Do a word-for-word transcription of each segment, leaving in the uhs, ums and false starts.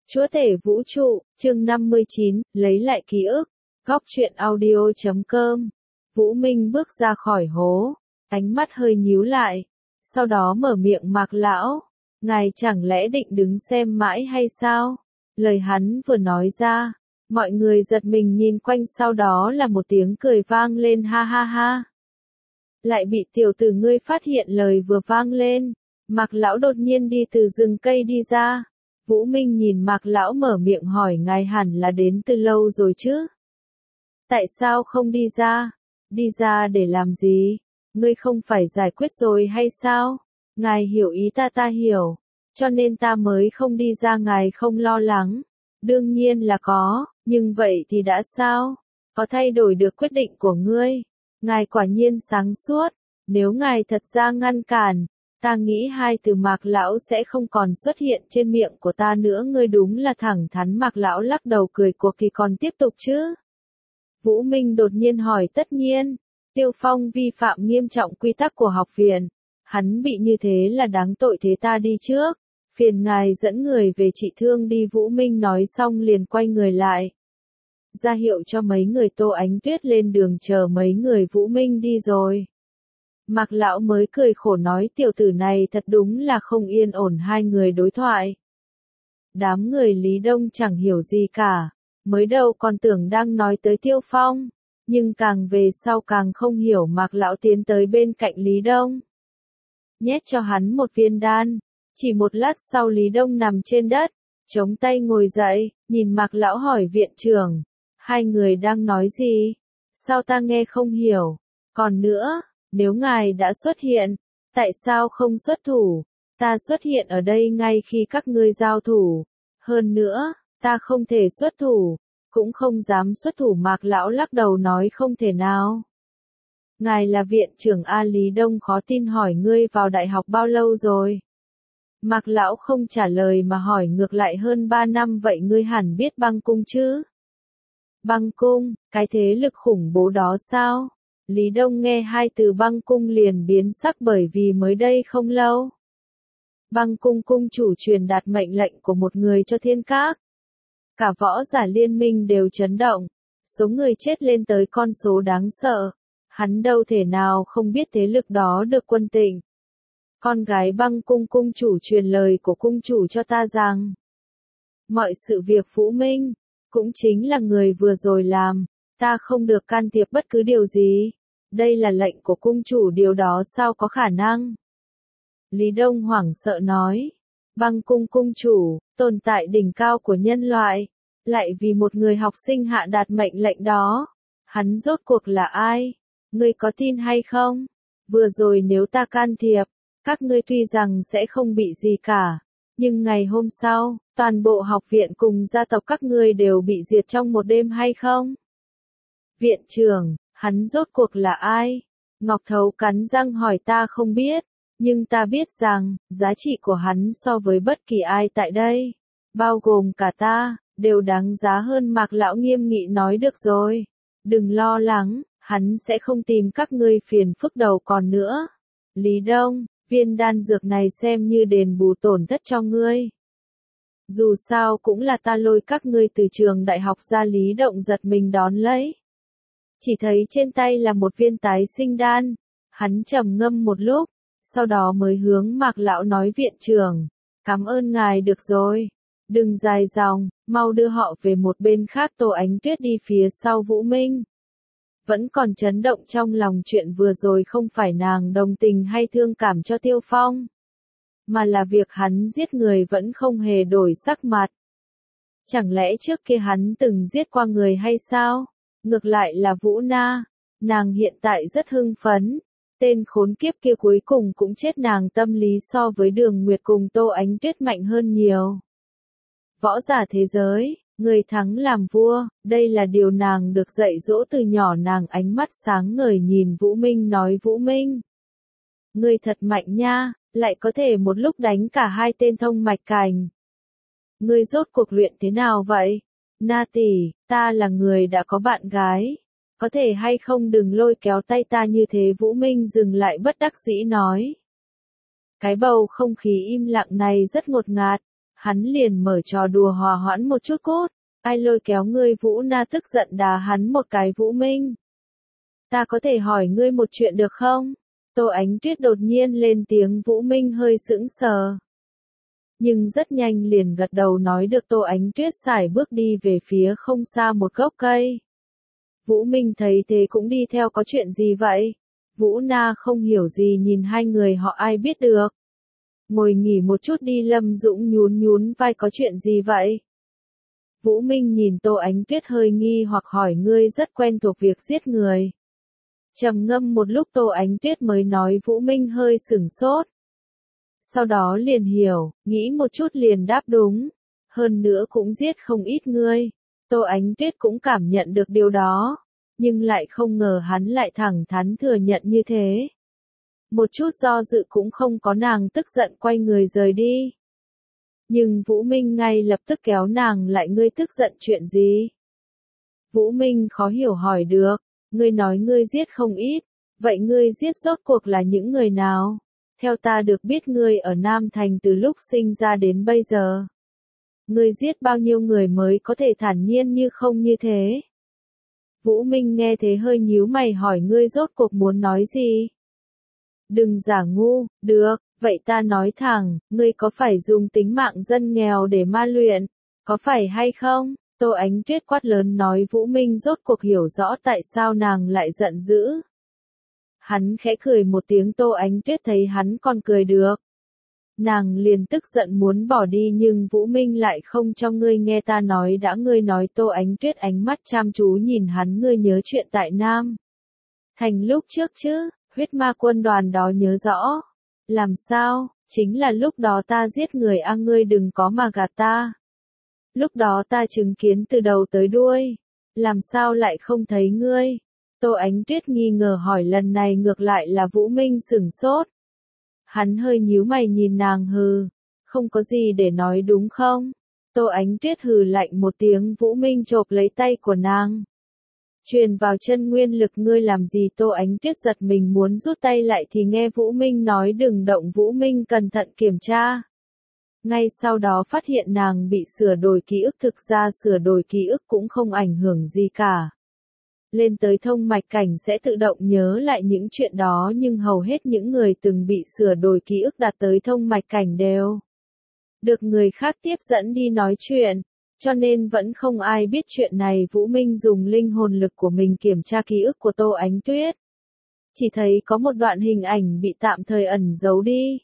Chúa tể vũ trụ, chương năm mươi chín, lấy lại ký ức. Góc truyện audio chấm com. Vũ Minh bước ra khỏi hố, ánh mắt hơi nhíu lại, sau đó mở miệng Mạc lão, ngài chẳng lẽ định đứng xem mãi hay sao? Lời hắn vừa nói ra, mọi người giật mình nhìn quanh, sau đó là một tiếng cười vang lên, ha ha ha. Lại bị tiểu tử ngươi phát hiện. Lời vừa vang lên, Mạc lão đột nhiên đi từ rừng cây đi ra. Vũ Minh nhìn Mạc lão mở miệng hỏi, ngài hẳn là đến từ lâu rồi chứ? Tại sao không đi ra? Đi ra để làm gì? Ngươi không phải giải quyết rồi hay sao? Ngài hiểu ý ta, ta hiểu. Cho nên ta mới không đi ra, ngài không lo lắng. Đương nhiên là có, nhưng vậy thì đã sao? Có thay đổi được quyết định của ngươi? Ngài quả nhiên sáng suốt. Nếu ngài thật ra ngăn cản, ta nghĩ hai từ Mạc lão sẽ không còn xuất hiện trên miệng của ta nữa. Ngươi đúng là thẳng thắn. Mạc lão lắc đầu cười, cuộc thì còn tiếp tục chứ? Vũ Minh đột nhiên hỏi. Tất nhiên, Tiêu Phong vi phạm nghiêm trọng quy tắc của học viện. Hắn bị như thế là đáng tội, thế ta đi trước. Phiền ngài dẫn người về trị thương đi. Vũ Minh nói xong liền quay người lại, ra hiệu cho mấy người Tô Ánh Tuyết lên đường chờ mấy người. Vũ Minh đi rồi, Mạc lão mới cười khổ nói, tiểu tử này thật đúng là không yên ổn. Hai người đối thoại, đám người Lý Đông chẳng hiểu gì cả, mới đầu còn tưởng đang nói tới Tiêu Phong, nhưng càng về sau càng không hiểu. Mạc lão tiến tới bên cạnh Lý Đông, nhét cho hắn một viên đan. Chỉ một lát sau Lý Đông nằm trên đất, chống tay ngồi dậy, nhìn Mạc lão hỏi, viện trưởng, hai người đang nói gì? Sao ta nghe không hiểu? Còn nữa, nếu ngài đã xuất hiện, tại sao không xuất thủ? Ta xuất hiện ở đây ngay khi các ngươi giao thủ. Hơn nữa, ta không thể xuất thủ, cũng không dám xuất thủ. Mạc lão lắc đầu nói, không thể nào. Ngài là viện trưởng A. Lý Đông khó tin hỏi, ngươi vào đại học bao lâu rồi? Mạc lão không trả lời mà hỏi ngược lại, hơn ba năm. Vậy ngươi hẳn biết băng cung chứ? Băng cung, cái thế lực khủng bố đó sao? Lý Đông nghe hai từ băng cung liền biến sắc, bởi vì mới đây không lâu, băng cung cung chủ truyền đạt mệnh lệnh của một người cho Thiên Các. Cả võ giả liên minh đều chấn động, số người chết lên tới con số đáng sợ. Hắn đâu thể nào không biết thế lực đó được quân Tịnh. Con gái băng cung cung chủ truyền lời của cung chủ cho ta rằng, mọi sự việc Vũ Minh, cũng chính là người vừa rồi làm, ta không được can thiệp bất cứ điều gì. Đây là lệnh của cung chủ, điều đó sao có khả năng? Lý Đông hoảng sợ nói, băng cung cung chủ, tồn tại đỉnh cao của nhân loại, lại vì một người học sinh hạ đạt mệnh lệnh đó. Hắn rốt cuộc là ai? Ngươi có tin hay không? Vừa rồi nếu ta can thiệp, các ngươi tuy rằng sẽ không bị gì cả, nhưng ngày hôm sau, toàn bộ học viện cùng gia tộc các ngươi đều bị diệt trong một đêm hay không? Viện trưởng, hắn rốt cuộc là ai? Ngọc Thấu cắn răng hỏi, ta không biết, nhưng ta biết rằng, giá trị của hắn so với bất kỳ ai tại đây, bao gồm cả ta, đều đáng giá hơn. Mạc lão nghiêm nghị nói, được rồi, đừng lo lắng, hắn sẽ không tìm các ngươi phiền phức đầu. Còn nữa, Lý Đông, viên đan dược này xem như đền bù tổn thất cho ngươi. Dù sao cũng là ta lôi các ngươi từ trường đại học ra. Lý Động giật mình đón lấy, chỉ thấy trên tay là một viên tái sinh đan. Hắn trầm ngâm một lúc, sau đó mới hướng Mạc lão nói, viện trưởng, cảm ơn ngài. Được rồi, đừng dài dòng, mau đưa họ về một bên khác. Tô Ánh Tuyết đi phía sau Vũ Minh, vẫn còn chấn động trong lòng. Chuyện vừa rồi không phải nàng đồng tình hay thương cảm cho Tiêu Phong, mà là việc hắn giết người vẫn không hề đổi sắc mặt. Chẳng lẽ trước kia hắn từng giết qua người hay sao? Ngược lại là Vũ Na, nàng hiện tại rất hưng phấn. Tên khốn kiếp kia cuối cùng cũng chết. Nàng tâm lý so với Đường Nguyệt cùng Tô Ánh Tuyết mạnh hơn nhiều. Võ giả thế giới, người thắng làm vua, đây là điều nàng được dạy dỗ từ nhỏ. Nàng ánh mắt sáng ngời nhìn Vũ Minh nói, Vũ Minh, ngươi thật mạnh nha, lại có thể một lúc đánh cả hai tên thông mạch cảnh. Ngươi rốt cuộc luyện thế nào vậy? Na tỷ, ta là người đã có bạn gái, có thể hay không đừng lôi kéo tay ta như thế. Vũ Minh dừng lại bất đắc dĩ nói. Cái bầu không khí im lặng này rất ngột ngạt, Hắn liền mở trò đùa hòa hoãn một chút cốt. Ai lôi kéo ngươi? Vũ Na tức giận đá hắn một cái. Vũ Minh, ta có thể hỏi ngươi một chuyện được không? Tô Ánh Tuyết đột nhiên lên tiếng. Vũ Minh hơi sững sờ. Nhưng rất nhanh liền gật đầu nói được. Tô Ánh Tuyết sải bước đi về phía không xa một gốc cây. Vũ Minh thấy thế cũng đi theo. Có chuyện gì vậy? Vũ Na không hiểu gì nhìn hai người họ. Ai biết được. Ngồi nghỉ một chút đi. Lâm Dũng nhún nhún vai. Có chuyện gì vậy? Vũ Minh nhìn Tô Ánh Tuyết hơi nghi hoặc hỏi. Ngươi rất quen thuộc việc giết người. Trầm ngâm một lúc Tô Ánh Tuyết mới nói. Vũ Minh hơi sửng sốt. Sau đó liền hiểu, nghĩ một chút liền đáp đúng. Hơn nữa cũng giết không ít người. Tô Ánh Tuyết cũng cảm nhận được điều đó. Nhưng lại không ngờ hắn lại thẳng thắn thừa nhận như thế. Một chút do dự cũng không có, nàng tức giận quay người rời đi. Nhưng Vũ Minh ngay lập tức kéo nàng lại. Ngươi tức giận chuyện gì? Vũ Minh khó hiểu hỏi. Được, ngươi nói ngươi giết không ít. Vậy ngươi giết rốt cuộc là những người nào? Theo ta được biết ngươi ở Nam Thành từ lúc sinh ra đến bây giờ. Ngươi giết bao nhiêu người mới có thể thản nhiên như không như thế? Vũ Minh nghe thế hơi nhíu mày hỏi. Ngươi rốt cuộc muốn nói gì? Đừng giả ngu. Được, vậy ta nói thẳng, ngươi có phải dùng tính mạng dân nghèo để ma luyện? Có phải hay không? Tô Ánh Tuyết quát lớn nói. Vũ Minh rốt cuộc hiểu rõ tại sao nàng lại giận dữ. Hắn khẽ cười một tiếng. Tô Ánh Tuyết thấy hắn còn cười được. Nàng liền tức giận muốn bỏ đi nhưng Vũ Minh lại không cho. Ngươi nghe ta nói đã. Ngươi nói. Tô Ánh Tuyết ánh mắt chăm chú nhìn hắn. Ngươi nhớ chuyện tại Nam Thành lúc trước chứ? Huyết ma quân đoàn đó nhớ rõ. Làm sao? Chính là lúc đó ta giết người. A, ngươi đừng có mà gạt ta. Lúc đó ta chứng kiến từ đầu tới đuôi. Làm sao lại không thấy ngươi? Tô Ánh Tuyết nghi ngờ hỏi. Lần này ngược lại là Vũ Minh sửng sốt. Hắn hơi nhíu mày nhìn nàng. Hừ, không có gì để nói đúng không? Tô Ánh Tuyết hừ lạnh một tiếng. Vũ Minh chộp lấy tay của nàng. Truyền vào chân nguyên lực. Ngươi làm gì? Tô Ánh Tuyết giật mình muốn rút tay lại thì nghe Vũ Minh nói đừng động. Vũ Minh cẩn thận kiểm tra. Ngay sau đó phát hiện nàng bị sửa đổi ký ức. Thực ra sửa đổi ký ức cũng không ảnh hưởng gì cả. Lên tới thông mạch cảnh sẽ tự động nhớ lại những chuyện đó nhưng hầu hết những người từng bị sửa đổi ký ức đạt tới thông mạch cảnh đều được người khác tiếp dẫn đi nói chuyện. Cho nên vẫn không ai biết chuyện này. Vũ Minh dùng linh hồn lực của mình kiểm tra ký ức của Tô Ánh Tuyết. Chỉ thấy có một đoạn hình ảnh bị tạm thời ẩn giấu đi.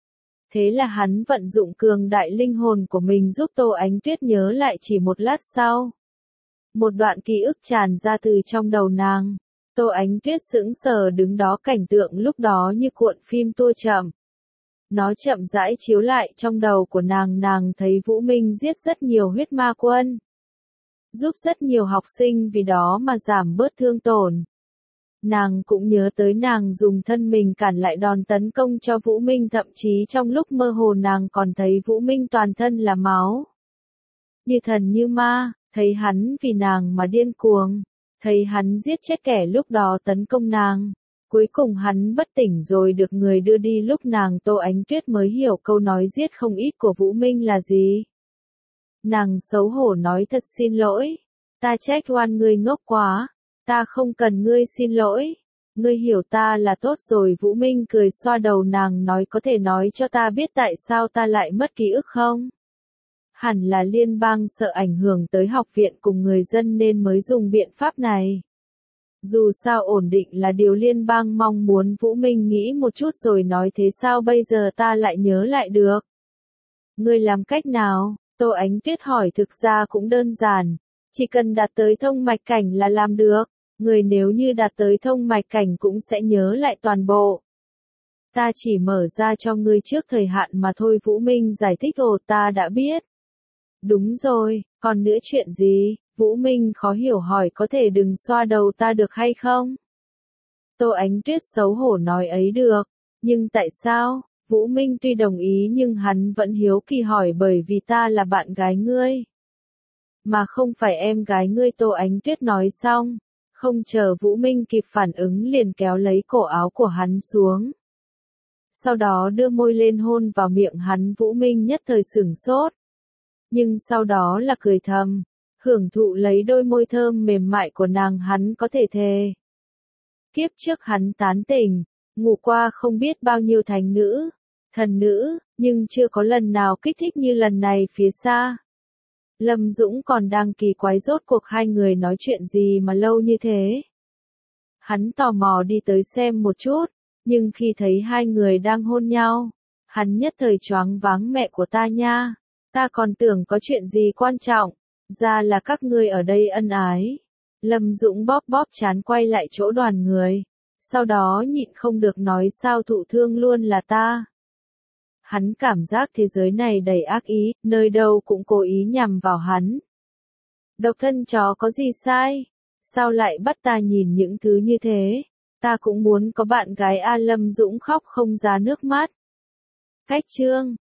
Thế là hắn vận dụng cường đại linh hồn của mình giúp Tô Ánh Tuyết nhớ lại. Chỉ một lát sau, một đoạn ký ức tràn ra từ trong đầu nàng. Tô Ánh Tuyết sững sờ đứng đó. Cảnh tượng lúc đó như cuộn phim tua chậm. Nó chậm rãi chiếu lại trong đầu của nàng. Nàng thấy Vũ Minh giết rất nhiều huyết ma quân. Giúp rất nhiều học sinh vì đó mà giảm bớt thương tổn. Nàng cũng nhớ tới nàng dùng thân mình cản lại đòn tấn công cho Vũ Minh. Thậm chí trong lúc mơ hồ nàng còn thấy Vũ Minh toàn thân là máu. Như thần như ma, thấy hắn vì nàng mà điên cuồng. Thấy hắn giết chết kẻ lúc đó tấn công nàng. Cuối cùng hắn bất tỉnh rồi được người đưa đi. Lúc nàng Tô Ánh Tuyết mới hiểu câu nói giết không ít của Vũ Minh là gì. Nàng xấu hổ nói thật xin lỗi. Ta trách oan ngươi ngốc quá. Ta không cần ngươi xin lỗi. Ngươi hiểu ta là tốt rồi. Vũ Minh cười xoa đầu nàng nói. Có thể nói cho ta biết tại sao ta lại mất ký ức không? Hẳn là liên bang sợ ảnh hưởng tới học viện cùng người dân nên mới dùng biện pháp này. Dù sao ổn định là điều liên bang mong muốn. Vũ Minh nghĩ một chút rồi nói. Thế sao bây giờ ta lại nhớ lại được? Ngươi làm cách nào? Tô Ánh Tuyết hỏi. Thực ra cũng đơn giản. Chỉ cần đạt tới thông mạch cảnh là làm được. Người nếu như đạt tới thông mạch cảnh cũng sẽ nhớ lại toàn bộ. Ta chỉ mở ra cho ngươi trước thời hạn mà thôi. Vũ Minh giải thích. Ồ, ta đã biết. Đúng rồi, còn nữa chuyện gì? Vũ Minh khó hiểu hỏi. Có thể đừng xoa đầu ta được hay không? Tô Ánh Tuyết xấu hổ nói ấy được. Nhưng tại sao? Vũ Minh tuy đồng ý nhưng hắn vẫn hiếu kỳ hỏi. Bởi vì ta là bạn gái ngươi. Mà không phải em gái ngươi. Tô Ánh Tuyết nói xong. Không chờ Vũ Minh kịp phản ứng liền kéo lấy cổ áo của hắn xuống. Sau đó đưa môi lên hôn vào miệng hắn. Vũ Minh nhất thời sửng sốt. nhưng sau đó là cười thầm, hưởng thụ lấy đôi môi thơm mềm mại của nàng. Hắn có thể thề. Kiếp trước hắn tán tỉnh, ngủ qua không biết bao nhiêu thánh nữ, thần nữ, nhưng chưa có lần nào kích thích như lần này phía xa. Lâm Dũng còn đang kỳ quái rốt cuộc hai người nói chuyện gì mà lâu như thế. Hắn tò mò đi tới xem một chút, nhưng khi thấy hai người đang hôn nhau, hắn nhất thời choáng váng. Mẹ của ta nha, ta còn tưởng có chuyện gì quan trọng, ra là các ngươi ở đây ân ái. Lâm Dũng bóp bóp trán quay lại chỗ đoàn người, sau đó nhịn không được nói sao thụ thương luôn là ta. Hắn cảm giác thế giới này đầy ác ý, nơi đâu cũng cố ý nhằm vào hắn. Độc thân chó có gì sai? Sao lại bắt ta nhìn những thứ như thế? Ta cũng muốn có bạn gái a. Lâm Dũng khóc không ra nước mắt. Cách chương